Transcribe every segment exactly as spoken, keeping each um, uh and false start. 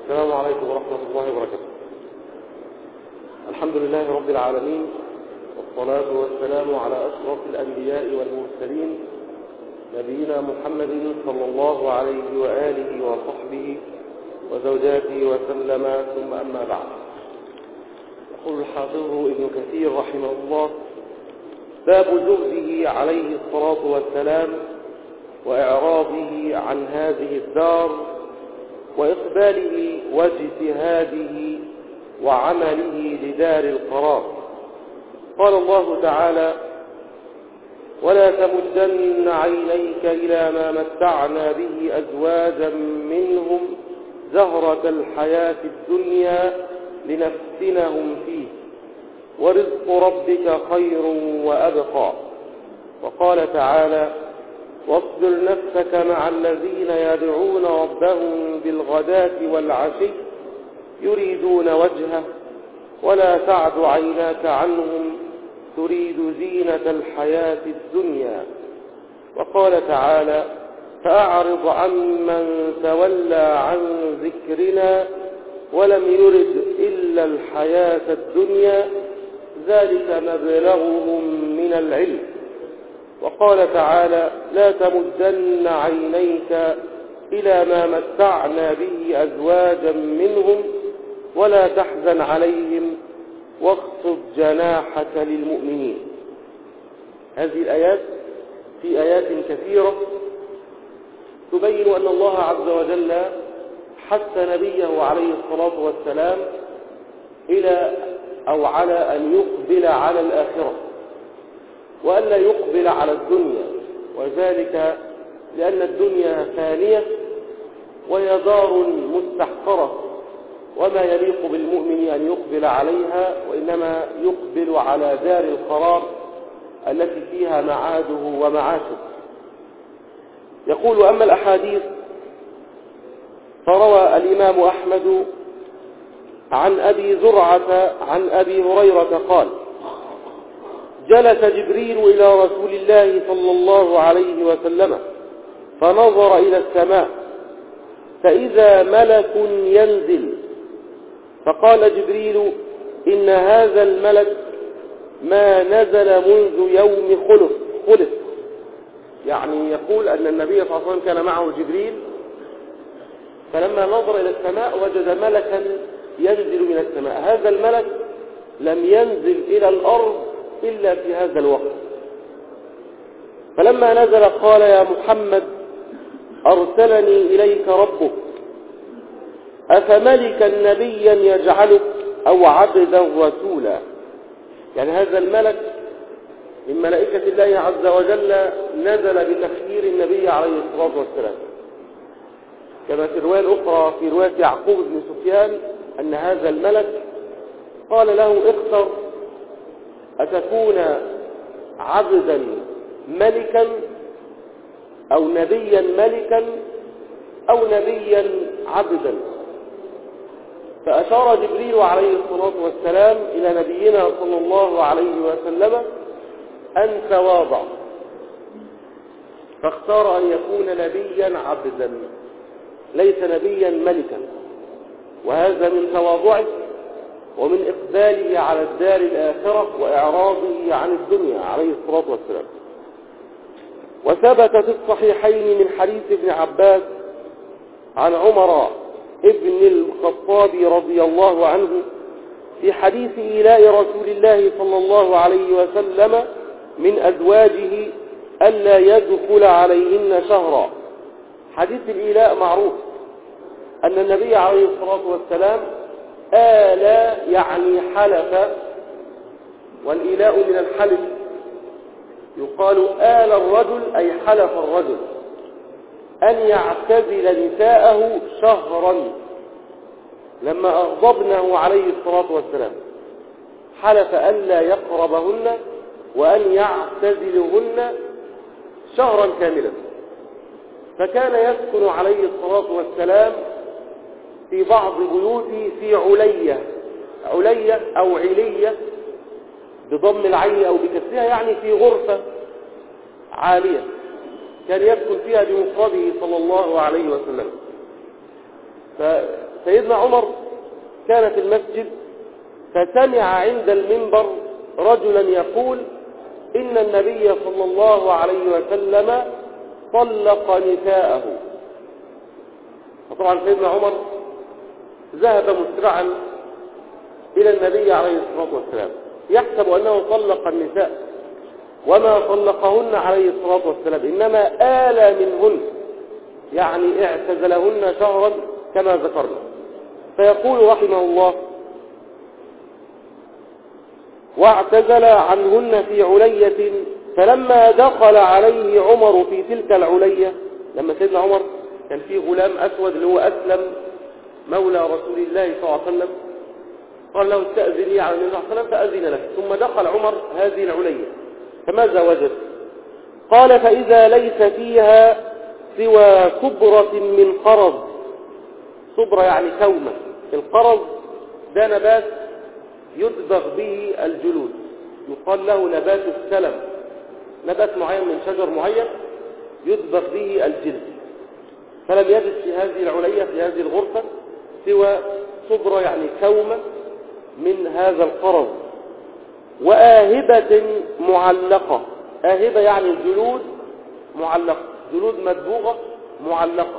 السلام عليكم ورحمة الله وبركاته. الحمد لله رب العالمين، والصلاة والسلام على أشرف الأنبياء والمرسلين، نبينا محمد صلى الله عليه وآله وصحبه وزوجاته وسلم، ثم أما بعد. يقول الحافظ ابن كثير رحمه الله: باب زهده عليه الصلاة والسلام وإعراضه عن هذه الدار وإقباله واجتهاده وعمله لدار القرار. قال الله تعالى: ولا تمدن عينيك إلى ما متعنا به أزواجا منهم زهرة الحياة الدنيا لنفتنهم فيه ورزق ربك خير وأبقى. وقال تعالى: واصبر نفسك مع الذين يدعون ربهم بالغداة والعشي يريدون وجهه ولا تعد عيناك عنهم تريد زينة الحياة الدنيا. وقال تعالى: فأعرض عمن تولى عن ذكرنا ولم يرد إلا الحياة الدنيا ذلك مبلغهم من العلم. وقال تعالى: لا تمدن عينيك إلى ما متعنا به أزواجا منهم ولا تحزن عليهم واخفض جناحك للمؤمنين. هذه الآيات في آيات كثيرة تبين أن الله عز وجل حث نبيه عليه الصلاة والسلام إلى أو على أن يقبل على الآخرة وألا يقبل على الدنيا، وذلك لأن الدنيا فانية وهي دار مستحقرة، وما يليق بالمؤمن أن يقبل عليها، وإنما يقبل على دار القرار التي فيها معاده ومعاشه. يقول: أما الأحاديث فروى الإمام أحمد عن أبي زرعة عن أبي هريرة قال: جلس جبريل إلى رسول الله صلى الله عليه وسلم فنظر إلى السماء فإذا ملك ينزل، فقال جبريل: إن هذا الملك ما نزل منذ يوم خلق خلق يعني يقول أن النبي صلى الله عليه وسلم كان معه جبريل، فلما نظر إلى السماء وجد ملكا ينزل من السماء. هذا الملك لم ينزل إلى الأرض إلا في هذا الوقت. فلما نزل قال: يا محمد أرسلني إليك ربك أفملكا نبيا يجعلك أو عبدا رسولا. يعني هذا الملك من ملائكة الله عز وجل نزل بتخيير النبي عليه الصلاة والسلام، كما في الرواية الأخرى في رواية يعقوب بن سفيان أن هذا الملك قال له: اختر أتكون عبدا ملكا أو نبيا ملكا أو نبيا عبدا. فأشار جبريل عليه الصلاة والسلام إلى نبينا صلى الله عليه وسلم أن تواضع، فاختار أن يكون نبيا عبدا ليس نبيا ملكا، وهذا من تواضعه ومن إقباله على الدار الآخرة وإعراضه عن الدنيا عليه الصلاة والسلام. وثبت في الصحيحين من حديث ابن عباس عن عمر ابن الخطاب رضي الله عنه في حديث إيلاء رسول الله صلى الله عليه وسلم من أزواجه ألا يدخل عليهن شهرا. حديث الإيلاء معروف أن النبي عليه الصلاة والسلام آلى يعني حلف، والإيلاء من الحلف، يقال آل الرجل أي حلف الرجل أن يعتزل نساءه شهرا لما أغضبنه عليه الصلاة والسلام، حلف ألا يقربهن وأن يعتزلهن شهرا كاملا. فكان يسكن عليه الصلاة والسلام في بعض بيوته في علية علية أو علية بضم العين أو بكسرها، يعني في غرفة عالية كان يسكن فيها بمفرده صلى الله عليه وسلم. سيدنا عمر كان في المسجد فسمع عند المنبر رجلا يقول إن النبي صلى الله عليه وسلم طلق نساءه. فطبعا سيدنا عمر ذهب مسرعا إلى النبي عليه الصلاة والسلام يحسب أنه طلق النساء، وما طلقهن عليه الصلاة والسلام، إنما آل منهن، يعني اعتزلهن شهرا كما ذكرنا. فيقول رحمه الله: واعتزل عنهن في علية، فلما دخل عليه عمر في تلك العلية، لما سيدنا عمر كان فيه غلام أسود اللي هو أسلم مولى رسول الله صلى الله عليه وسلم، قال له استأذني على النبي صلى الله عليه وسلم فأذن له، ثم دخل عمر هذه العلية، فماذا وجد؟ قال: فإذا ليس فيها سوى كبرة من قرض. صبرة يعني كومة. القرض ده نبات يدبغ به الجلود، يقال له نبات السلم، نبات معين من شجر معين يدبغ به الجلد. فلم يجد في هذه العلية في هذه الغرفة سوى صبرة يعني كومة من هذا القرض، وآهبة معلقة. آهبة يعني جلود معلقة، جلود مدبوغة معلقة،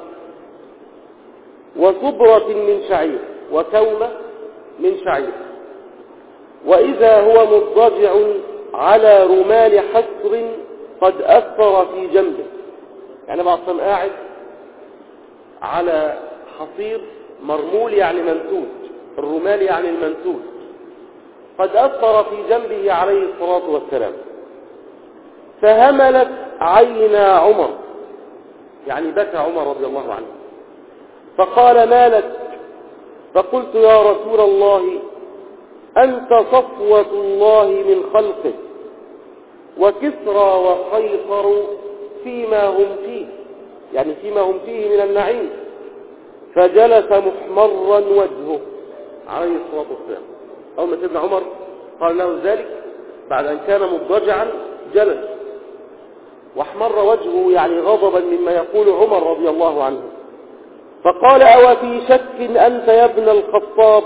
وصبرة من شعير، وكومة من شعير. وإذا هو مضطجع على رمال حصر قد أثر في جنبه، يعني بعضهم قاعد على حصير مرمول يعني منسوج، الرمال يعني المنسوج، قد أثر في جنبه عليه الصلاة والسلام. فهملت عينا عمر، يعني بكى عمر رضي الله عنه، فقال: ما لك؟ فقلت: يا رسول الله، أنت صفوة الله من خلقه، وكسرى وقيصر فيما هم فيه، يعني فيما هم فيه من النعيم. فجلس محمرا وجهه عليه الصلاة والسلام. أول ما سيدنا عمر قال له ذلك بعد أن كان مضطجعا جلس، واحمر وجهه يعني غضبا مما يقول عمر رضي الله عنه. فقال: أو في شك أنت يا ابن الخطاب؟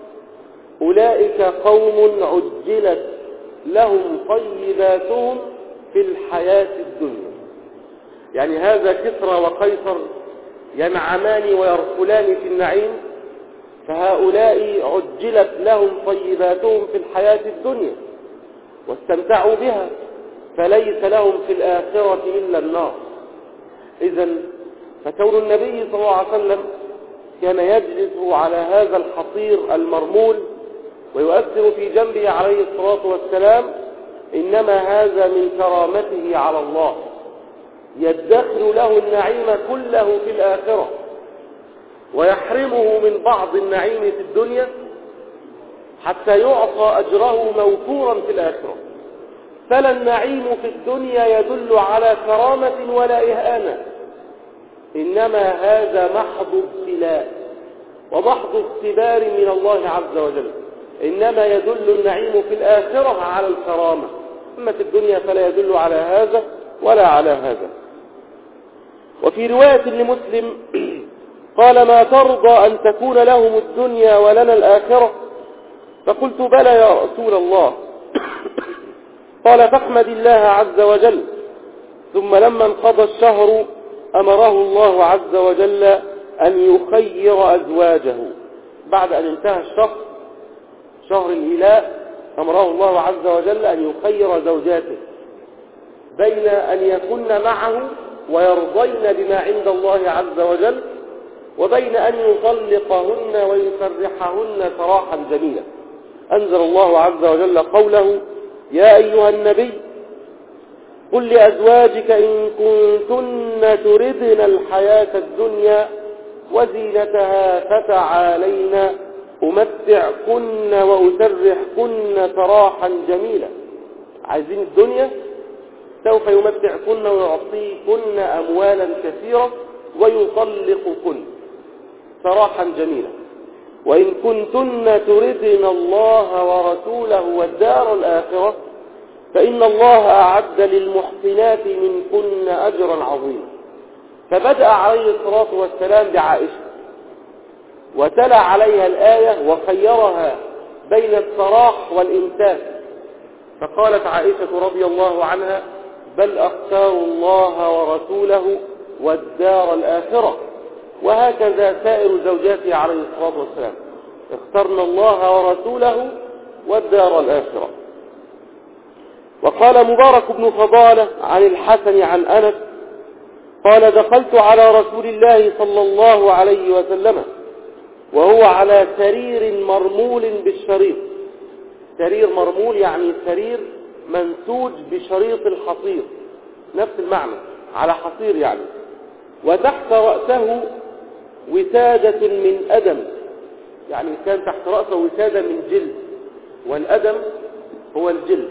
أولئك قوم عجلت لهم طيباتهم في الحياة الدنيا، يعني هذا كسرى وقيصر ينعمان ويرفلان في النعيم، فهؤلاء عجلت لهم طيباتهم في الحياة الدنيا واستمتعوا بها، فليس لهم في الآخرة إلا النار. إذن فكون النبي صلى الله عليه وسلم كان يجلس على هذا الحصير المرمول ويؤثر في جنبه عليه الصلاة والسلام، إنما هذا من كرامته على الله، يدخر له النعيم كله في الآخرة ويحرمه من بعض النعيم في الدنيا حتى يعطى أجره موفورا في الآخرة. فلا النعيم في الدنيا يدل على كرامة ولا إهانة، إنما هذا محض ابتلاء ومحض اختبار من الله عز وجل، إنما يدل النعيم في الآخرة على الكرامة، أما في الدنيا فلا يدل على هذا ولا على هذا. وفي رواية لمسلم قال: ما ترضى أن تكون لهم الدنيا ولنا الآخرة؟ فقلت: بلى يا رسول الله. قال: فاحمد الله عز وجل. ثم لما انقضى الشهر أمره الله عز وجل أن يخير أزواجه، بعد أن انتهى الشهر شهر الإيلاء أمره الله عز وجل أن يخير زوجاته بين أن يكن معه ويرضين بما عند الله عز وجل، وبين أن يطلقهن ويسرحهن سراحا جميلا. أنزل الله عز وجل قوله: يا أيها النبي قل لأزواجك إن كنتن تردن الحياة الدنيا وزينتها فتعالين أمتعكن وأسرحكن سراحا جميلا. عايزين الدنيا؟ سوف يمتعكن ويعطيكن أموالا كثيرة ويطلقكن سراحا جميلا. وإن كنتن تردن الله ورسوله والدار الآخرة فإن الله أعد للمحسنات منكن أجرا عظيما. فبدأ عليه الصلاة والسلام بعائشة وتلا عليها الآية وخيرها بين السراح والإمساك، فقالت عائشة رضي الله عنها: بل أختار الله ورسوله والدار الآخرة. وهكذا سائر زوجاته عليه الصلاة والسلام، اخترنا الله ورسوله والدار الآخرة. وقال مبارك بن فضالة عن الحسن عن أنس قال: دخلت على رسول الله صلى الله عليه وسلم وهو على سرير مرمول بالشريط. سرير مرمول يعني سرير منسوج بشريط الحصير، نفس المعنى، على حصير يعني. وتحت رأسه وسادة من أدم، يعني كان تحت رأسه وسادة من جلد، والأدم هو الجلد.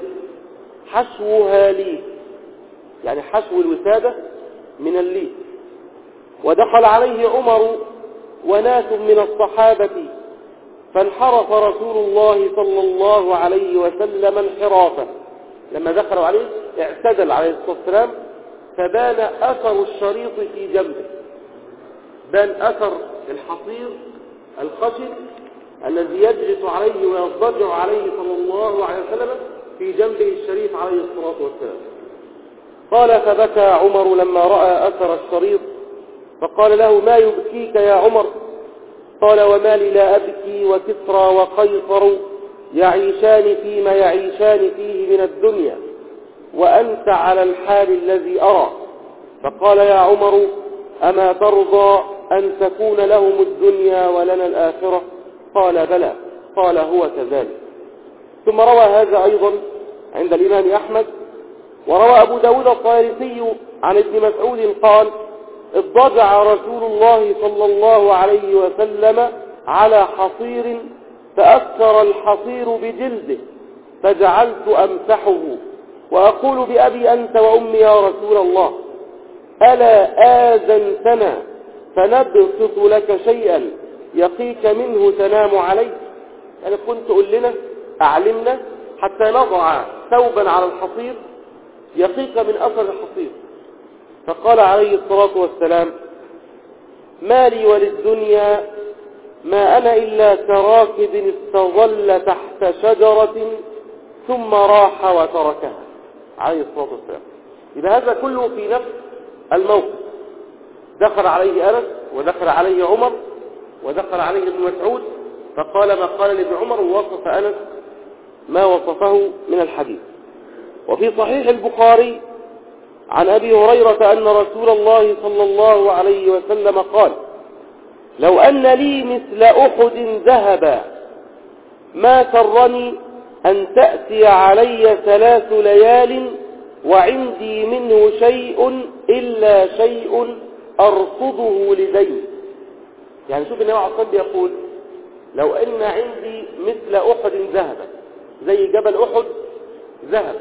حشوها ليف، يعني حشو الوسادة من الليف. ودخل عليه عمر وناس من الصحابة فانحرف رسول الله صلى الله عليه وسلم انحرافه. لما دخلوا عليه اعتدل عليه الصلاة والسلام، فبان أثر الشريط في جنبه، بان أثر الحصير الخشن الذي يجلس عليه ويضطجع عليه صلى الله عليه وسلم في جنبه الشريف عليه الصلاة والسلام. قال: فبكى عمر لما رأى أثر الشريط، فقال له: ما يبكيك يا عمر؟ قال: وما لي لا أبكي وكسرى وقيصر يعيشان فيما يعيشان فيه من الدنيا، وأنت على الحال الذي أرى. فقال: يا عمر أما ترضى أن تكون لهم الدنيا ولنا الآخرة؟ قال: بلى. قال: هو كذلك. ثم روى هذا أيضا عند الإمام أحمد. وروى أبو داود الطيالسي عن ابن مسعود قال: اضطجع رسول الله صلى الله عليه وسلم على حصير فأثر الحصير بجلده، فجعلت أمسحه وأقول: بأبي أنت وأمي يا رسول الله، ألا آذنتنا فنبسط لك شيئا يقيك منه تنام عليه؟ يعني كنت قل لنا، أعلمنا حتى نضع ثوبا على الحصير يقيك من أثر الحصير. فقال عليه الصلاة والسلام: ما لي وللدنيا، ما أنا إلا كراكب استظل تحت شجرة ثم راح وتركها، عليه الصلاة والسلام. إذا هذا كله في نفس الموقف، دخل عليه أنس ودخل عليه عمر ودخل عليه ابن مسعود، فقال ما قال لابن عمر، ووصف أنس ما وصفه من الحديث. وفي صحيح البخاري عن أبي هريرة أن رسول الله صلى الله عليه وسلم قال: لو أن لي مثل أحد ذهبا ما سرني أن تأتي علي ثلاث ليال وعندي منه شيء إلا شيء أرصده لدين. يعني شوف النبي عليه الصلاة والسلام يقول: لو أن عندي مثل أحد ذهبا، زي جبل أحد ذهب،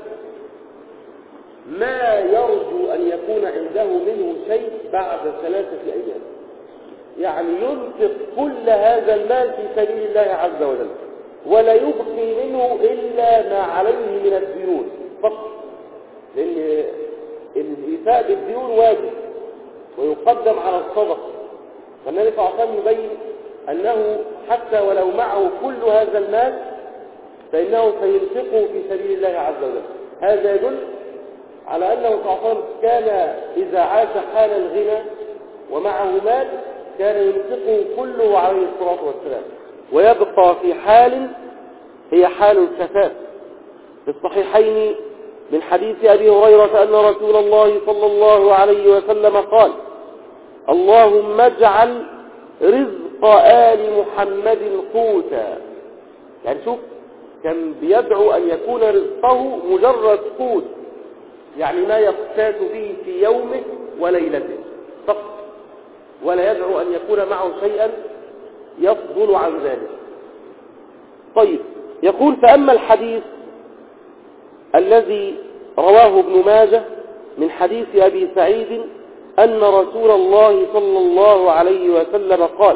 ما يرجو أن يكون عنده منه شيء بعد ثلاثة أيام. يعني ينفق كل هذا المال في سبيل الله عز وجل، ولا يبقي منه إلا ما عليه من الديون فقط، لأن الإيفاء بالديون واجب ويقدم على الصدقة. فالنبي صلى الله عليه وسلم يبين أنه حتى ولو معه كل هذا المال فإنه سينفقه في سبيل الله عز وجل. هذا يدل على أنه صلى الله عليه وسلم كان إذا عاش حال الغنى ومعه مال كان ينفقه كله عليه الصلاة والسلام، ويبقى في حال هي حال الكفاف. في الصحيحين من حديث أبي هريرة أن رسول الله صلى الله عليه وسلم قال: اللهم اجعل رزق آل محمد قوتا. يعني شوف، كان بيدعو أن يكون رزقه مجرد قوت، يعني ما يقتات به في يومه وليلته فقط، ولا يدعو أن يكون معه شيئا يفضل عن ذلك. طيب، يقول: فأما الحديث الذي رواه ابن ماجه من حديث أبي سعيد أن رسول الله صلى الله عليه وسلم قال: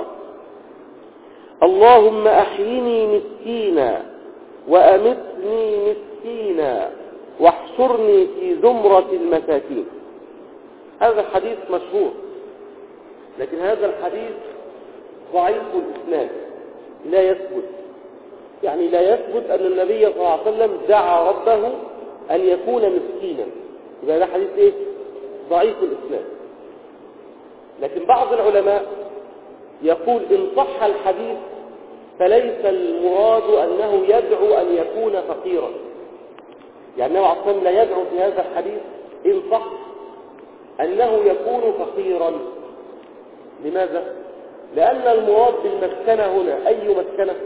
اللهم أحيني مسكينا وأمتني مسكينا واحشرني في زمرة المساكين. هذا الحديث مشهور، لكن هذا الحديث ضعيف الإسناد لا يثبت، يعني لا يثبت أن النبي صلى الله عليه وسلم دعا ربه أن يكون مسكينا، يبقى ده حديث إيه؟ ضعيف الإسناد. لكن بعض العلماء يقول إن صح الحديث فليس المراد أنه يدعو أن يكون فقيرا، يعني النبي عليه الصلاة والسلام لا يدعو في هذا الحديث إن صح أنه يكون فقيرا. لماذا؟ لأن المراد بالمسكنة هنا أي مسكنة؟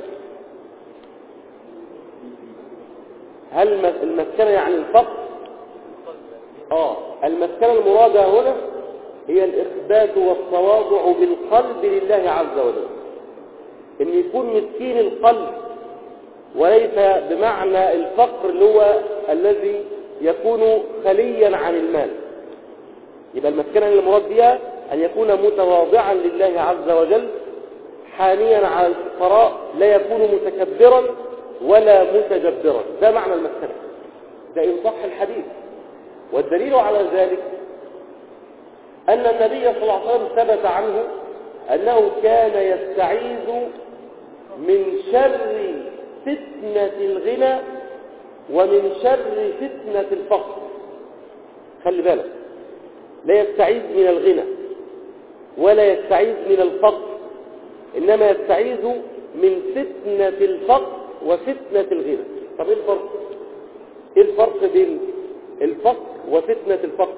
هل المسكنة يعني الفقر؟ آه المسكنة المرادة هنا هي الإخبات والتواضع بالقلب لله عز وجل، إن يكون مسكين القلب وليس بمعنى الفقر اللي هو الذي يكون خليا عن المال. يبقى المسكنة المراد بها أن يكون متواضعا لله عز وجل حانيا على الفقراء، لا يكون متكبرا ولا متجبرا، ده معنى المسكنة، ده إن صح الحديث. والدليل على ذلك أن النبي صلى الله عليه وسلم ثبت عنه أنه كان يستعيذ من شر فتنة الغنى ومن شر فتنة الفقر. خلي بالك، لا يستعيذ من الغنى ولا يستعيذ من الفقر، إنما يستعيذ من فتنة الفقر وفتنة الغنى. طب إيه الفرق؟ إيه الفرق بين الفقر وفتنة الفقر؟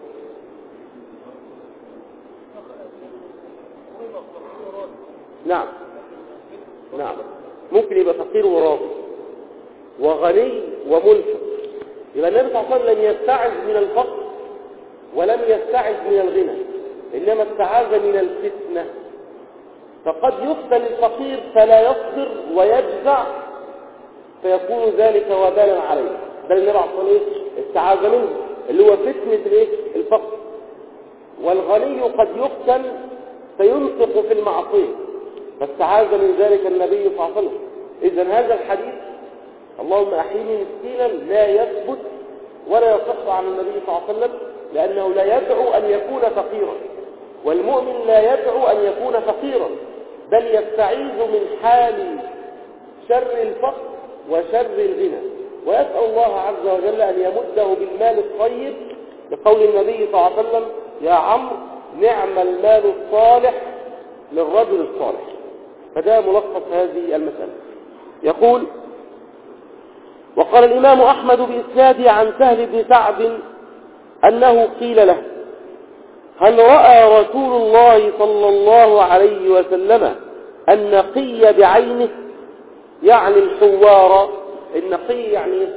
نعم نعم ممكن يبقى فقير وراضي وغني ومنفق. يبقى النبي صلى الله عليه وسلم لم يستعذ من الفقر ولم يستعذ من الغنى، إنما استعاذ من الفتنة. فقد يفتن الفقير فلا يصبر ويجزع فيكون ذلك وبالا عليه، ده النبي عليه الصلاة والسلام استعاذ منه اللي هو فتنة الايه؟ الفقر. والغني قد يفتن فينفق في المعصية فاستعاذ من ذلك النبي صلى الله عليه وسلم. إذن هذا الحديث اللهم أحيني مسكينا لا يثبت ولا يصح عن النبي صلى الله عليه وسلم، لأنه لا يدعو أن يكون فقيرا، والمؤمن لا يدعو أن يكون فقيرا، بل يستعيذ من حال شر الفقر وشر الغنى، ويسأل الله عز وجل أن يمده بالمال الطيب، لقول النبي صلى الله عليه وسلم يا عمرو نعم المال الصالح للرجل الصالح. فده ملخص هذه المسألة. يقول وقال الإمام أحمد بإسناده عن سهل بن سعد أنه قيل له هل رأى رسول الله صلى الله عليه وسلم النقي بعينه؟ يعني الحوار، النقي يعني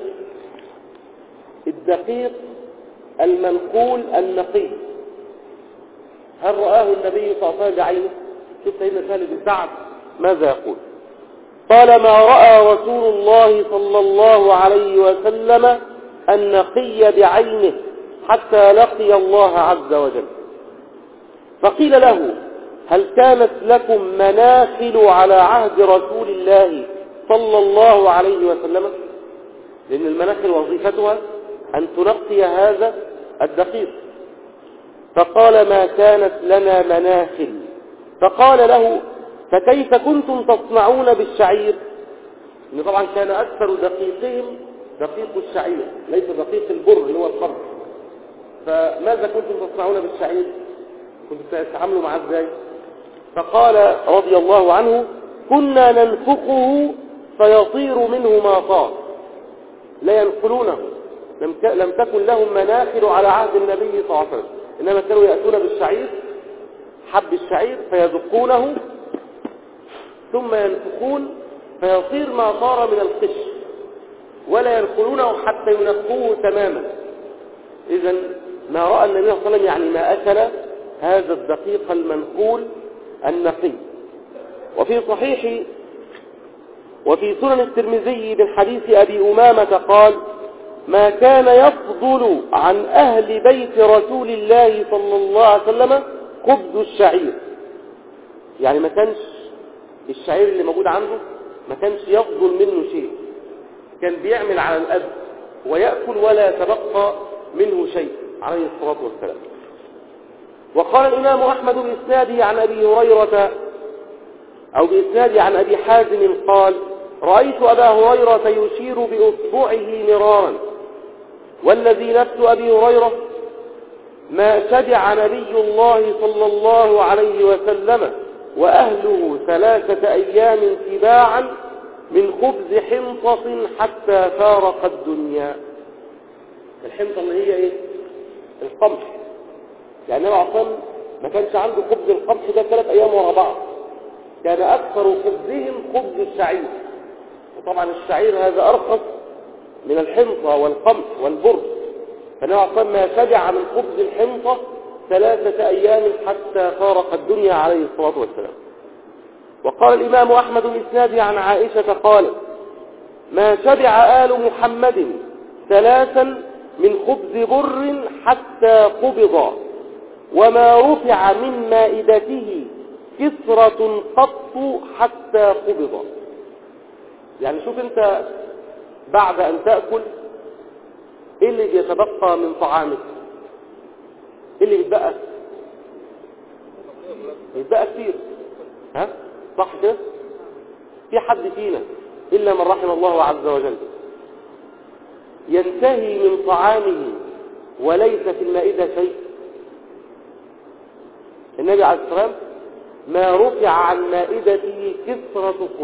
الدقيق المنقول النقي. هل رآه النبي صلى الله عليه وسلم بعينه؟ شوف سيدنا سهل بن سعد ماذا يقول؟ قال ما رأى رسول الله صلى الله عليه وسلم النقي بعينه حتى لقي الله عز وجل. فقيل له هل كانت لكم مناخل على عهد رسول الله صلى الله عليه وسلم؟ لأن المناخل وظيفتها أن تنقي هذا الدقيق. فقال ما كانت لنا مناخل. فقال له فكيف كنتم تصنعون بالشعير؟ إن طبعا كان أكثر دقيقهم دقيق الشعير ليس دقيق البر اللي هو القرن. فماذا كنتم تصنعون بالشعير؟ كنتم تتعاملوا معه ازاي؟ فقال رضي الله عنه كنا ننفقه فيطير منه ما طار، لا ينقلونه. لم لم تكن لهم مناخل على عهد النبي صلى الله عليه وسلم، إنما كانوا يأتون بالشعير حب الشعير فيدقونه ثم ينفقون فيصير ما طار من القش، ولا ينقلونه حتى ينقوه تماما. إذن ما رأى النبي صلى الله عليه وسلم يعني ما أكل هذا الدقيق المنقول النقي. وفي صحيح وفي سنن الترمذي من حديث أبي أمامة قال ما كان يفضل عن أهل بيت رسول الله صلى الله عليه وسلم خبز الشعير، يعني ما كانش الشعير اللي موجود عنده ما كانش يفضل منه شيء، كان بيعمل على الأب ويأكل ولا يتبقى منه شيء عليه الصلاة والسلام. وقال الإمام أحمد بإسناده عن أبي هريرة أو بإسناد عن أبي حازم قال رأيت أبا هريرة يشير بإصبعه مرارا والذي نفس أبي هريرة ما شبع نبي الله صلى الله عليه وسلم وأهله ثلاثة أيام سباعا من خبز حنطة حتى فارق الدنيا. الحنطة اللي هي إيه؟ القمح. يعني النبي عليه الصلاة والسلام ما كانش عنده خبز القمح ده ثلاث أيام ورا بعض، كان أكثر خبزهم خبز الشعير، وطبعا الشعير هذا أرخص من الحنطة والقمح والبر، فالنبي عليه الصلاة والسلام ما شبع من خبز الحنطة ثلاثة أيام حتى فارق الدنيا عليه الصلاة والسلام. وقال الإمام أحمد بإسناده عن عائشة قالت ما شبع آل محمد ثلاثا من خبز بر حتى قبض وما رفع من مائدته كسرة قط حتى قبض. يعني شوف انت بعد ان تأكل ايه اللي بيتبقى من طعامك؟ ايه اللي بيتبقى؟ بيتبقى كتير، ها صح كده؟ في حد فينا الا من رحم الله عز وجل ينتهي من طعامه وليس في المائدة شيء؟ النبي عليه الصلاة والسلام ما رفع عن مائدته كسرة خبز،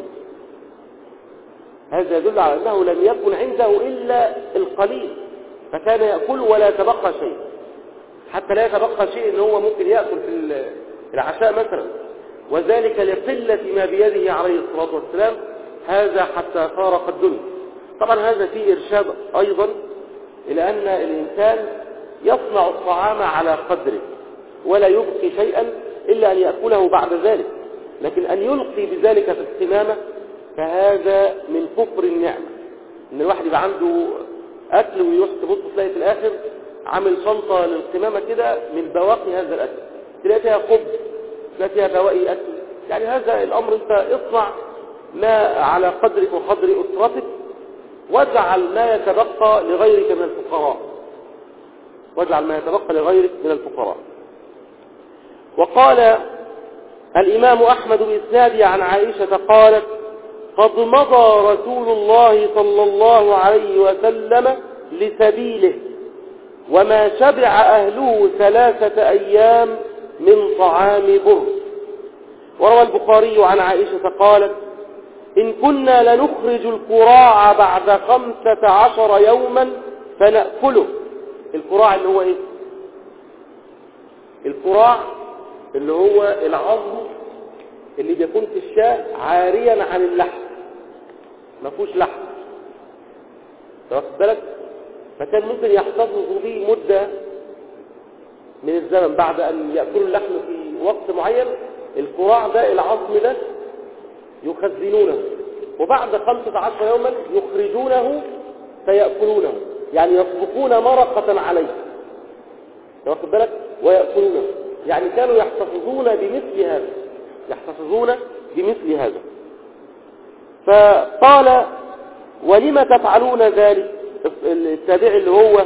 هذا يدل على أنه لم يكن عنده إلا القليل، فكان يأكل ولا يتبقى شيء، حتى لا يتبقى شيء إن هو ممكن يأكل في العشاء مثلا، وذلك لقلة ما بيده عليه الصلاة والسلام، هذا حتى فارق الدنيا. طبعا هذا فيه إرشاد أيضا إلى أن الإنسان يصنع الطعام على قدره ولا يبقي شيئا إلا أن يأكله بعد ذلك، لكن أن يلقي بذلك في القمامة فهذا من كفر النعمة. إن الواحد يبقى عنده أكل ويروح تبص تلاقي في الآخر عامل شنطة للقمامة كده من بواقي هذا الأكل، تلاقي فيها خبز، تلاقي فيها بواقي أكل. يعني هذا الأمر أنت اصنع ما على قدرك وقدر أسرتك، واجعل ما يتبقى لغيرك من الفقراء، واجعل ما يتبقى لغيرك من الفقراء. وقال الإمام أحمد بإسناده عن عائشة قالت قد مضى رسول الله صلى الله عليه وسلم لسبيله وما شبع أهله ثلاثة أيام من طعام بر. وروى البخاري عن عائشة قالت إن كنا لنخرج الكراع بعد خمسة عشر يوما فنأكله. الكراع اللي هو إيه؟ الكراع اللي هو العظم اللي بيكون في الشاة عاريا عن اللحم، ما فيهوش لحم، واخد بالك؟ فكان ممكن يحتفظوا به مدة من الزمن بعد أن يأكلوا اللحم في وقت معين. الكراع ده العظم ده يخزنونه، وبعد خمسة عشر يوما يخرجونه فيأكلونه، يعني يطبخون مرقة عليه، واخد بالك؟ ويأكلونه. يعني كانوا يحتفظون بمثل هذا، يحتفظون بمثل هذا. فقال ولم تفعلون ذلك؟ التابع اللي هو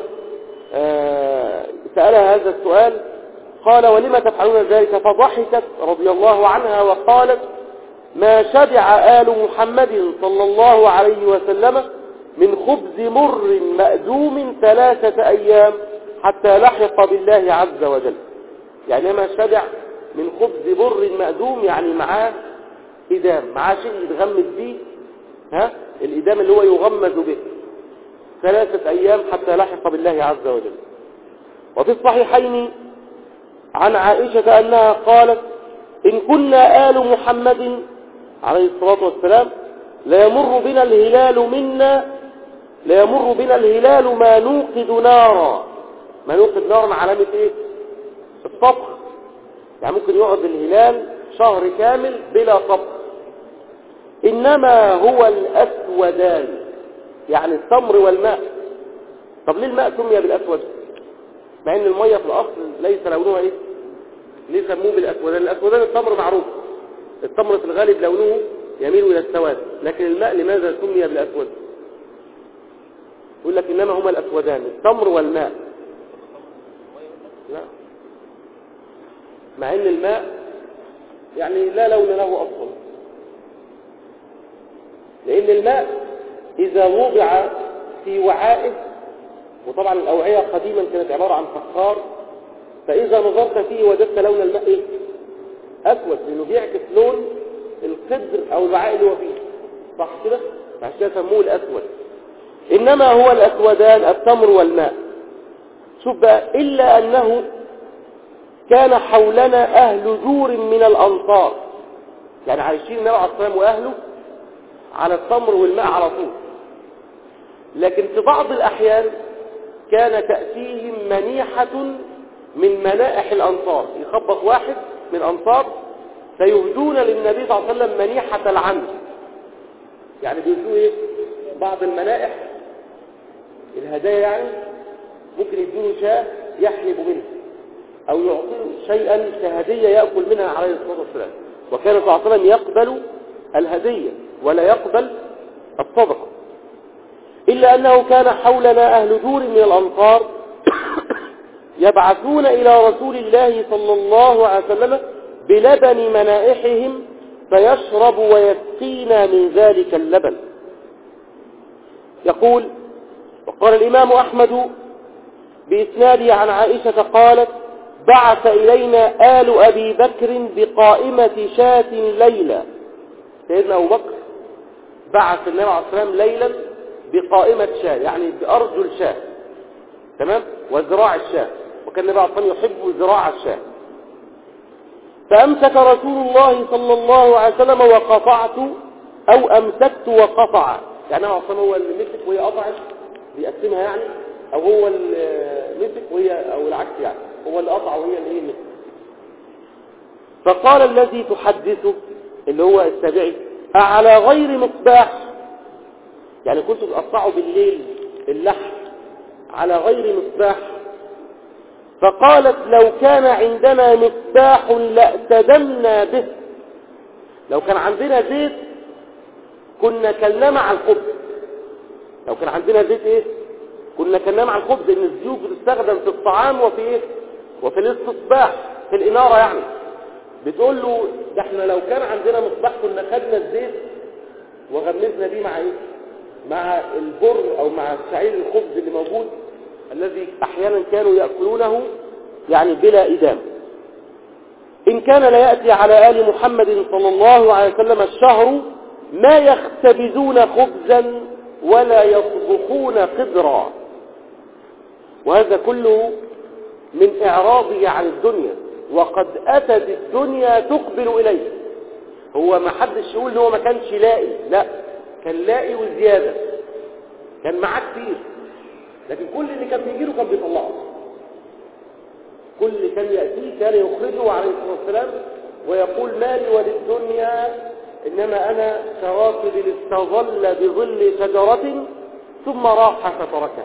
سألها هذا السؤال قال ولم تفعلون ذلك؟ فضحكت رضي الله عنها وقالت ما شبع آل محمد صلى الله عليه وسلم من خبز مر مأدوم ثلاثة أيام حتى لحق بالله عز وجل. يعني ما شبع من خبز بر مأدوم، يعني معاه إدام، معاه شيء يتغمز به، ها الإدام اللي هو يغمز به ثلاثة أيام حتى لحق بالله عز وجل. وفي الصحيحين عن عائشة أنها قالت إن كنا آل محمد عليه الصلاة والسلام ليمر بنا الهلال منا ليمر بنا الهلال ما نوقد نارا. ما نوقد نارا علامة إيه؟ الطبخ. يعني ممكن يقعد الهلال شهر كامل بلا طبخ. إنما هو الأسودان، يعني التمر والماء. طب ليه الماء سمي بالأسود؟ مع ان المية في الأصل ليس لونها إيه؟ ليه سموه بالأسودان؟ الأسودان التمر معروف، التمر في الغالب لونه يميل إلى السواد، لكن الماء لماذا سمي بالأسود؟ يقول لك إنما هما الأسودان، التمر والماء. لا، مع ان الماء يعني لا لون له أصلا، لأن الماء إذا وضع في وعائه، وطبعا الأوعية قديما كانت عبارة عن فخار، فإذا نظرت فيه وجدت لون الماء إيه؟ أسود، لأنه بيعكس لون القدر أو الوعاء اللي هو فيه، صح كده؟ عشان كده سموه الأسود. إنما هو الأسودان التمر والماء. شوف بقى، إلا أنه كان حولنا أهل جور من الأنصار، يعني عايشين النبي عليه الصلاة والسلام وأهله على التمر والماء على طول. لكن في بعض الأحيان كان تأتيهم منيحة من منائح الأنصار، يخبط واحد من الأنصار فيهدون للنبي صلى الله عليه وسلم منيحة العنز، يعني بيهدوا إيه؟ بعض المنائح الهدايا، يعني ممكن يدونه شاة يحلب منه أو يعطيه شيئا كهدية يأكل منها عليه الصلاة والسلام. وكان صلى الله عليه وسلم يقبل الهدية ولا يقبل الصدقة. إلا أنه كان حولنا أهل دور من الأنصار يبعثون إلى رسول الله صلى الله عليه وسلم بلبن منائحهم فيشرب ويسقينا من ذلك اللبن. يقول: وقال الإمام أحمد بإسناده عن عائشة قالت: بعث إلينا آل أبي بكر بقائمة شاة ليلة. سيدنا أبو بكر بعث النبي عليه الصلاة والسلام ليلا بقائمة شاة، يعني بأرجل شاة، تمام، وذراع الشاة، وكان النبي عليه الصلاة والسلام يحب ذراع الشاة. فأمسك رسول الله صلى الله عليه وسلم وقطعت، أو أمسكت وقطع، يعني النبي عليه الصلاة والسلام هو اللي مسك وهي قطعت بيقسمها، يعني أو هو اللي مسك وهي، أو العكس، يعني هو اللي قطع وهي اللي هي مسك. فقال الذي تحدثه اللي هو التابعي: أعلى غير مصباح، يعني كنت تقطعه بالليل اللحم على غير مصباح؟ فقالت: لو كان عندنا مصباح لأتدمنا به، لو كان عندنا زيت كنا كلنا مع الخبز. لو كان عندنا زيت ايه؟ كنا كلنا مع الخبز، ان الزيوت بتستخدم في الطعام وفي ايه؟ وفي الاستصباح، في الإنارة يعني. بتقول له: ده احنا لو كان عندنا مصباح كنا خدنا الزيت وغمزنا بيه مع ايه؟ مع البر او مع الشعير الخبز اللي موجود، الذي احيانا كانوا يأكلونه يعني بلا إدام. إن كان لا يأتي على آل محمد صلى الله عليه وسلم الشهر ما يختبزون خبزا ولا يطبخون قدرا. وهذا كله من إعراضه عن الدنيا، وقد أتت الدنيا تقبل إليه. هو ما حدش يقول هو ما كانش لاقي، لا، كان لاقي وزيادة، كان معاه كتير، لكن كل اللي كان بيجيله كان بيطلعه. كل اللي كان يأتيه كان يخرجه عليه الصلاة والسلام ويقول: مالي وللدنيا، إنما أنا كراكب استظل بظل شجرة ثم راح فتركها.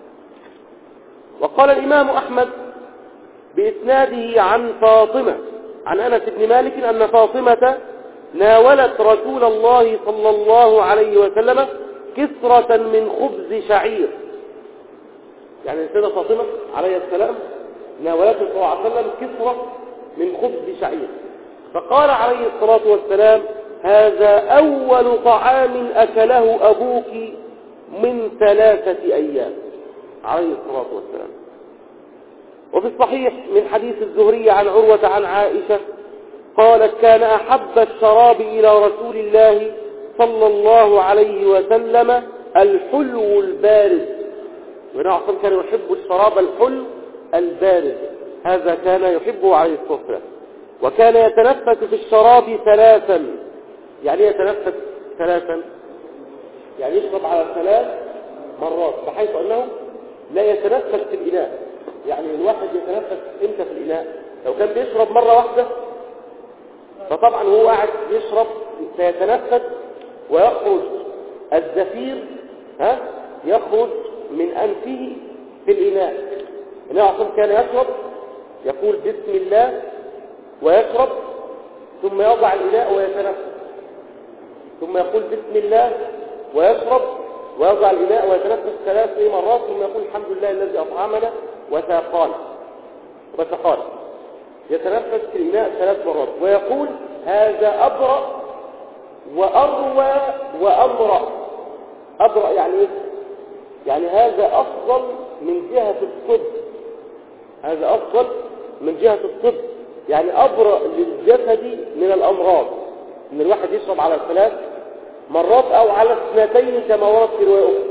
وقال الإمام أحمد بإسناده عن فاطمة عن أنس بن مالك أن فاطمة ناولت رسول الله صلى الله عليه وسلم كسرة من خبز شعير، يعني السيدة فاطمة عليه السلام ناولته صلى الله عليه وسلم كسرة من خبز شعير، فقال عليه الصلاة والسلام: هذا أول طعام أكله أبوك من ثلاثة أيام، عليه الصلاة والسلام. وفي الصحيح من حديث الزهري عن عروة عن عائشة قالت: كان أحب الشراب إلى رسول الله صلى الله عليه وسلم الحلو البارد، ونعم كان يحب الشراب الحلو البارد، هذا كان يحبه عليه الصلاة والسلام. وكان يتنفس في الشراب ثلاثا، يعني يتنفس ثلاثا يعني يشرب على ثلاث مرات، بحيث أنه لا يتنفس في الإناء. يعني الواحد يتنفس امتى في الإناء؟ لو كان بيشرب مرة واحدة فطبعا هو قاعد يشرب سيتنفس ويخرج الزفير، ها يخرج من أنفه في الإناء. النبي عليه كان يشرب يقول بسم الله ويشرب، ثم يضع الإناء ويتنفس، ثم يقول بسم الله ويشرب ويضع الإناء ويتنفس ثلاث مرات، ثم يقول الحمد لله الذي أطعمنا وساقانا وسقانا. يتنفس في الإناء ثلاث مرات ويقول: هذا أبرأ وأروى وأبرأ. أبرأ يعني إيه؟ يعني هذا أفضل من جهة الطب، هذا أفضل من جهة الطب، يعني أبرأ للجسد من الأمراض، إن الواحد يشرب على ثلاث مرات أو على اثنتين كما ورد في رواية أخرى.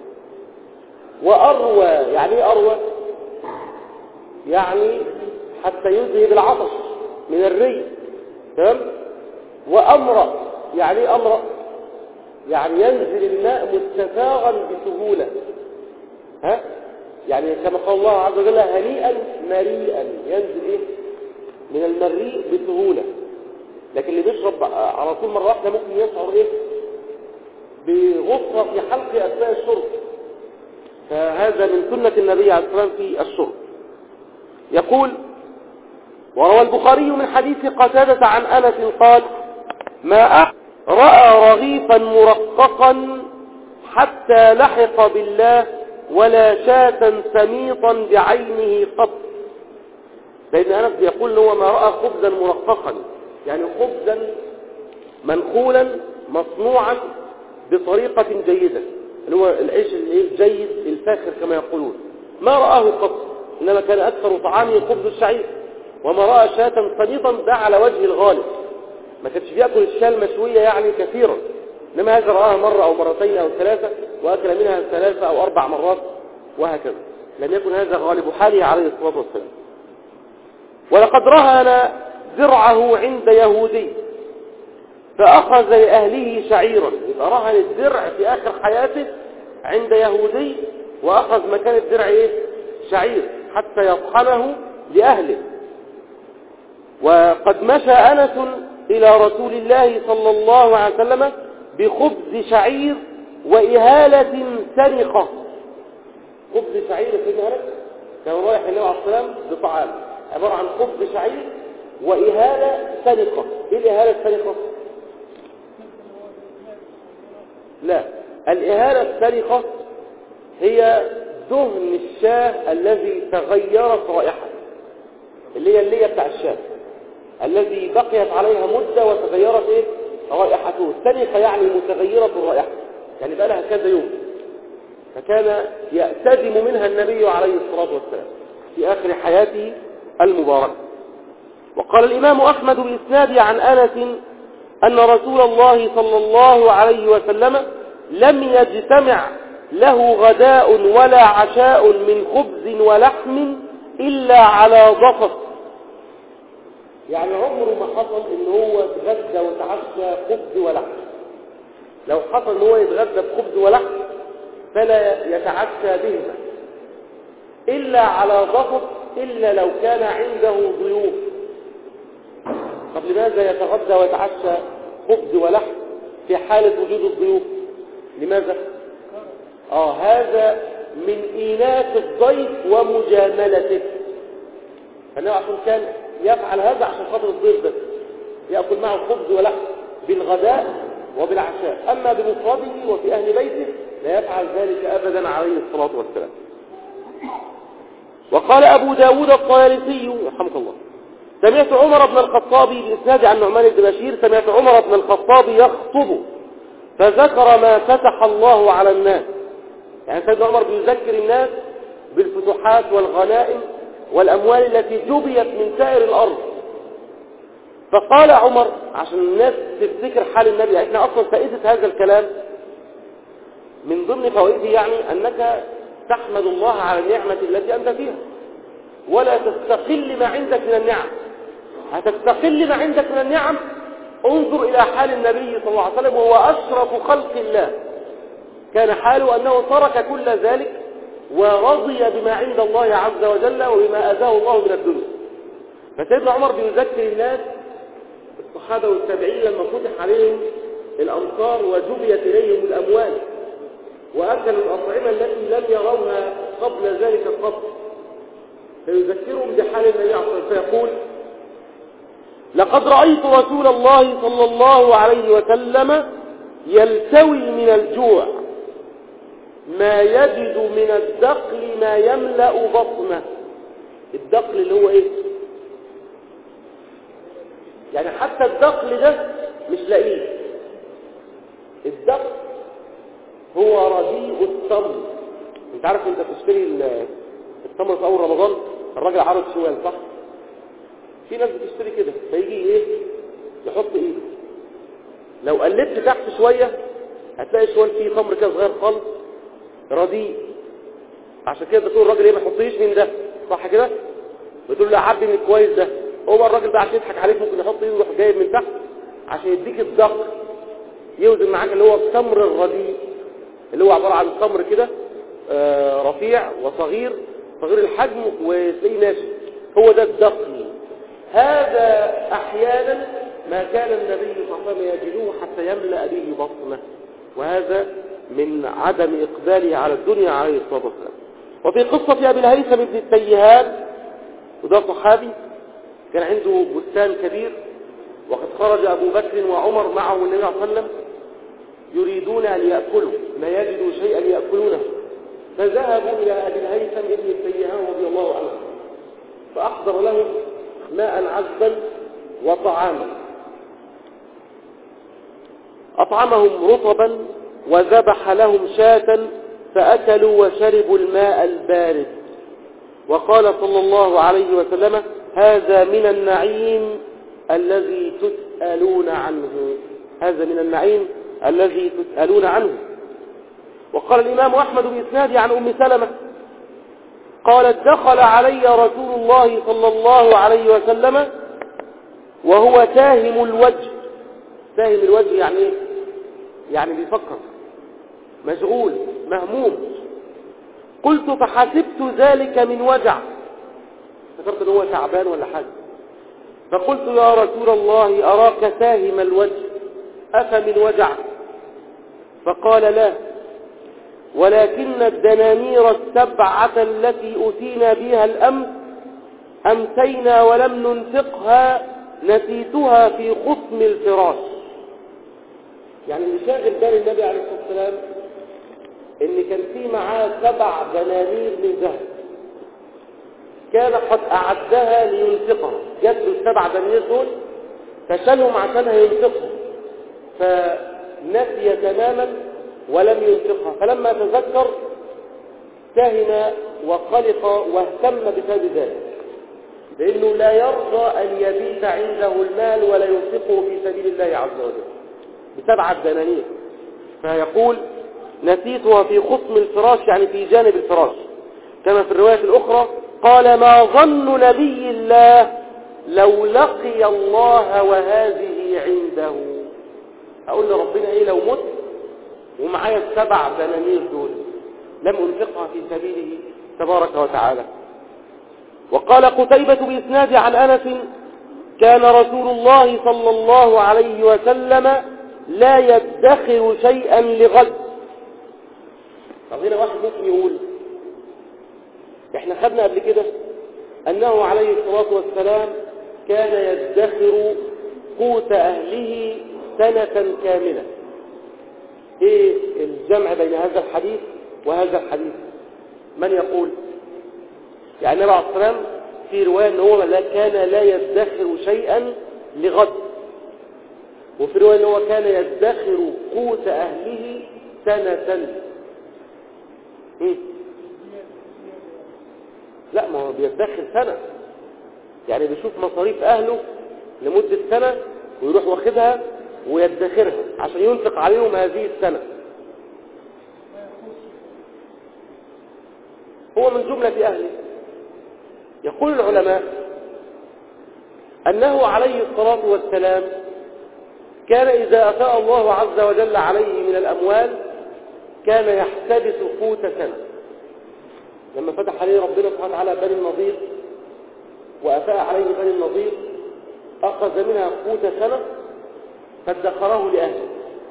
وأروى يعني إيه أروى؟ يعني حتى يذهب العطش من الري، تمام؟ وأمرأ يعني إيه أمرأ؟ يعني ينزل الماء مستفاغا بسهولة، ها؟ يعني كما قال الله عز وجل هنيئا مريئا، ينزل إيه؟ من المريء بسهولة. لكن اللي بيشرب على طول مرة واحدة ممكن يشعر إيه؟ بغصة في حلقه أثناء الشرب، فهذا من سنة النبي عليه الصلاة والسلام في الشرب. يقول: وروى البخاري من حديث قتادة عن أنس قال: ما رأى رغيفا مرققا حتى لحق بالله ولا شاة سميطا بعينه قط. لأن أنس يقول هو ما رأى خبزا مرققا، يعني خبزا منخولا مصنوعا بطريقة جيدة، اللي هو العيش الجيد الفاخر كما يقولون، ما رآه قط، إنما كان أكثر طعامه خبز الشعير. وما رأى شاة سميطا ده على وجه الغالب، ما كانش بيأكل الشاة المشوية يعني كثيرا، إنما هذا رآها مرة أو مرتين أو ثلاثة، وأكل منها ثلاثة أو أربع مرات وهكذا، لم يكن هذا غالب حاله عليه الصلاة والسلام. ولقد رهن درعه عند يهودي فأخذ لأهله شعيرا، يبقى رهن الدرع في آخر حياته عند يهودي وأخذ مكان الدرع إيه؟ شعير حتى يطحنه لأهله. وقد مشى أنس إلى رسول الله صلى الله عليه وسلم بخبز شعير وإهالة سنقة. خبز شعير في ذلك كان رايح النبي عليه الصلاة والسلام بطعام عبارة عن خبز شعير وإهالة سنقة. إيه الإهالة السنقة؟ لا، الإهالة السنقة هي دهن الشاه الذي تغيرت رائحته، اللي هي اللي بتاع الشاه الذي بقيت عليها مدة وتغيرت إيه؟ رائحته. السنقة يعني متغيرة الرائحة، يعني بقى لها كذا يوم، فكان يأتدم منها النبي عليه الصلاة والسلام في آخر حياته المباركة. وقال الإمام أحمد بإسناد عن أنس أن رسول الله صلى الله عليه وسلم لم يجتمع له غداء ولا عشاء من خبز ولحم إلا على ضفف. يعني عمره ما حصل إن هو يتغدى ويتعشى خبز ولحم. لو حصل إن هو يتغدى بخبز ولحم فلا يتعشى بهما إلا على ضفف، إلا لو كان عنده ضيوف. طب لماذا يتغدى ويتعشى خبز ولحم في حالة وجود الضيوف؟ لماذا؟ آه هذا من إيناس الضيف ومجاملته. فالنبي عشان كان يفعل هذا عشان خاطر الضيف ده يأكل معه خبز ولحم بالغداء وبالعشاء، أما بمفرده وفي أهل بيته لا يفعل ذلك أبدا عليه الصلاة والسلام. وقال أبو داود الطيالسي رحمه الله: سمعت عمر بن الخطاب بإسناد عن نعمان بن بشير سمعت عمر بن الخطاب يخطب فذكر ما فتح الله على الناس. يعني سيدنا عمر بيذكر الناس بالفتوحات والغنائم والأموال التي جبيت من سائر الأرض. فقال عمر عشان الناس تفتكر حال النبي، يعني احنا أصلا فائدة هذا الكلام من ضمن فوائده يعني أنك تحمد الله على النعمة التي أنت فيها ولا تستقل ما عندك من النعم. هتستقل ما عندك من النعم، انظر إلى حال النبي صلى الله عليه وسلم وهو أشرف خلق الله، كان حاله أنه ترك كل ذلك ورضي بما عند الله عز وجل وبما أتاه الله من الدنيا. فسيدنا عمر بيذكر الناس الصحابة والتابعين لما فتح عليهم الأمطار وجبيت إليهم الأموال وأكلوا الأطعمة التي لم يروها قبل ذلك قط، فيذكرهم بحال النبي عليه الصلاة والسلام فيقول: لقد رأيت رسول الله صلى الله عليه وسلم يلتوي من الجوع ما يجد من الدقل ما يملأ بطنه. الدقل اللي هو ايه؟ يعني حتى الدقل ده مش لاقيه، الدق هو رديء التمر. انت عارف انت بتشتري التمر في اول رمضان الراجل عرض شوال صح؟ في ناس بتشتري كده فيجي ايه يحط ايده، لو قلبت تحت شويه هتلاقي الشوال فيه تمر كده صغير خالص رديء. عشان كده بتقول الراجل ايه ما تحطيش من ده صح كده، بتقول له عبي من الكويس ده. هو الراجل ده عشان يضحك عليك ممكن يحط ايده يروح جايب من تحت عشان يديك الدق يوزن معاك اللي هو التمر الرديء اللي هو عباره عن تمر كده آه رفيع وصغير صغير الحجم وتلاقيه ناشف، هو ده الدق. هذا احيانا ما كان النبي صلى الله عليه وسلم يجدوه حتى يملأ به بطنه، وهذا من عدم إقباله على الدنيا عليه الصلاة والسلام. وفي قصة أبي الهيثم بن التيهان، وده صحابي كان عنده بستان كبير وقد خرج أبو بكر وعمر معه النبي صلى الله عليه وسلم يريدون أن يأكلوا ما يجدوا شيئا يأكلونه، فذهبوا إلى أبي الهيثم بن التيهان رضي الله عنه فأحضر لهم ماء عذبا وطعاما، أطعمهم رطبا وذبح لهم شاة فأكلوا وشربوا الماء البارد، وقال صلى الله عليه وسلم هذا من النعيم الذي تسألون عنه، هذا من النعيم الذي تسألون عنه. وقال الإمام أحمد بإسناده عن أم سلمة قالت دخل علي رسول الله صلى الله عليه وسلم وهو تاهم الوجه. تاهم الوجه يعني ايه؟ يعني بيفكر مشغول مهموم. قلت فحسبت ذلك من وجع، فكرت ان هو تعبان ولا حاجه، فقلت يا رسول الله اراك تاهم الوجه افمن وجع؟ فقال لا، ولكن الدنانير السبعه التي اتينا بها الامس امسينا ولم ننفقها نسيتها في خصم الفراش. يعني اللي شاغل بال النبي عليه الصلاه والسلام ان كان في معاه سبع دنانير من ذهب كان قد اعدها لينفقها، جات له السبع دنانير دول فشالهم عشان هينفقهم فنسي تماما ولم ينفقها، فلما تذكر تهم وقلق واهتم بسبب ذلك، لانه لا يرضى ان يبيت عنده المال ولا ينفقه في سبيل الله عز وجل بسبعة دنانير. فيقول نسيتها في خصم الفراش يعني في جانب الفراش، كما في الرواية الأخرى قال ما ظن نبي الله لو لقي الله وهذه عنده. أقول لربنا إيه لو مت ومعايا السبع دنانير دول لم أنفقها في سبيله تبارك وتعالى. وقال قتيبة بإسناد عن أنس كان رسول الله صلى الله عليه وسلم لا يدخر شيئا لغد. طب هنا واحد ممكن يقول احنا خدنا قبل كده انه عليه الصلاة والسلام كان يدخر قوت اهله سنة كاملة. ايه الجمع بين هذا الحديث وهذا الحديث؟ من يقول؟ يعني النبي عليه الصلاة والسلام في رواية ان هو لا كان لا يدخر شيئا لغد، وفي رواية ان هو كان يدخر قوت اهله سنة. إيه؟ لا ما هو بيدخر سنة، يعني بيشوف مصاريف اهله لمدة سنة ويروح واخدها ويدخرها عشان ينفق عليهم هذه السنة. هو من جملة اهله. يقول العلماء انه عليه الصلاة والسلام كان اذا افاء الله عز وجل عليه من الاموال كان يحتبس قوت سنة. لما فتح عليه ربنا سبحانه وتعالى بني النضير وأفاء عليه بني النضير أخذ منها قوت سنة فادخره لأهله،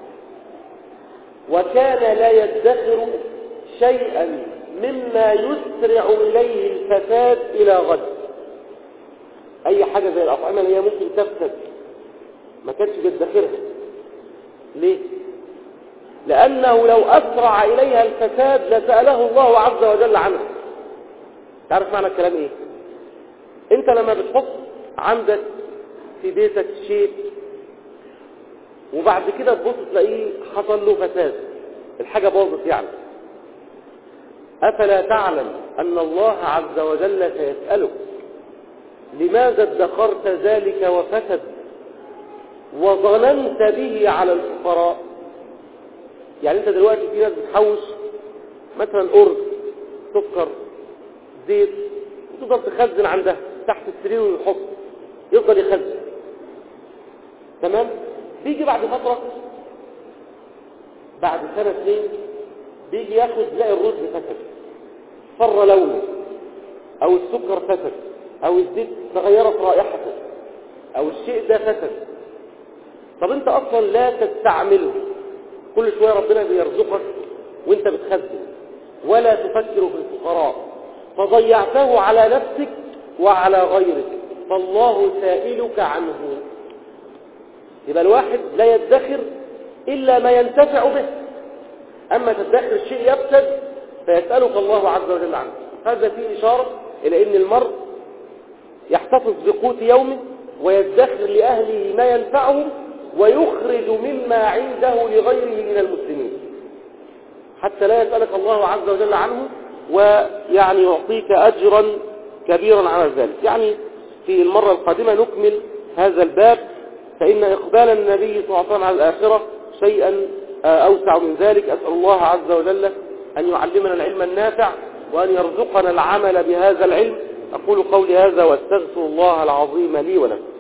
وكان لا يدخر شيئا مما يسرع إليه الفساد إلى غد. أي حاجة زي الأطعمة اللي هي ممكن تفسد ما كانش بيدخرها. ليه؟ لأنه لو أسرع إليها الفساد لسأله الله عز وجل عنها. تعرف معنى الكلام إيه؟ أنت لما بتحط عندك في بيتك شيء وبعد كده تبص تلاقيه حصل له فساد، الحاجة باظت يعني. أفلا تعلم أن الله عز وجل سيسألك لماذا ادخرت ذلك وفسد وظننت به على الفقراء؟ يعني انت دلوقتي في ناس بتحوش مثلا أرز، سكر، زيت، وتفضل تخزن عندها تحت السرير ويحط، يفضل يخزن، تمام؟ بيجي بعد فترة، بعد سنة سنين، بيجي ياخد تلاقي الرز فسد، فر لونه، او السكر فسد، او الزيت تغيرت رائحته، او الشيء ده فسد. طب انت اصلا لا تستعمله، كل شوية ربنا بيرزقك وانت بتخزن، ولا تفكر في الفقراء، فضيعته على نفسك وعلى غيرك، فالله سائلك عنه. يبقى الواحد لا يدخر إلا ما ينتفع به، أما تدخر الشيء يفسد فيسألك الله عز وجل عنه. هذا فيه إشارة إلى أن المرء يحتفظ بقوت يومه ويدخر لأهله ما ينفعهم، ويخرج مما عنده لغيره من المسلمين، حتى لا يسألك الله عز وجل عنه ويعني يعطيك أجرا كبيرا على ذلك. يعني في المرة القادمة نكمل هذا الباب، فإن إقبال النبي صلى الله عليه وسلم على الآخرة شيئا أوسع من ذلك. أسأل الله عز وجل أن يعلمنا العلم النافع وأن يرزقنا العمل بهذا العلم. أقول قولي هذا واستغفر الله العظيم لي ولكم.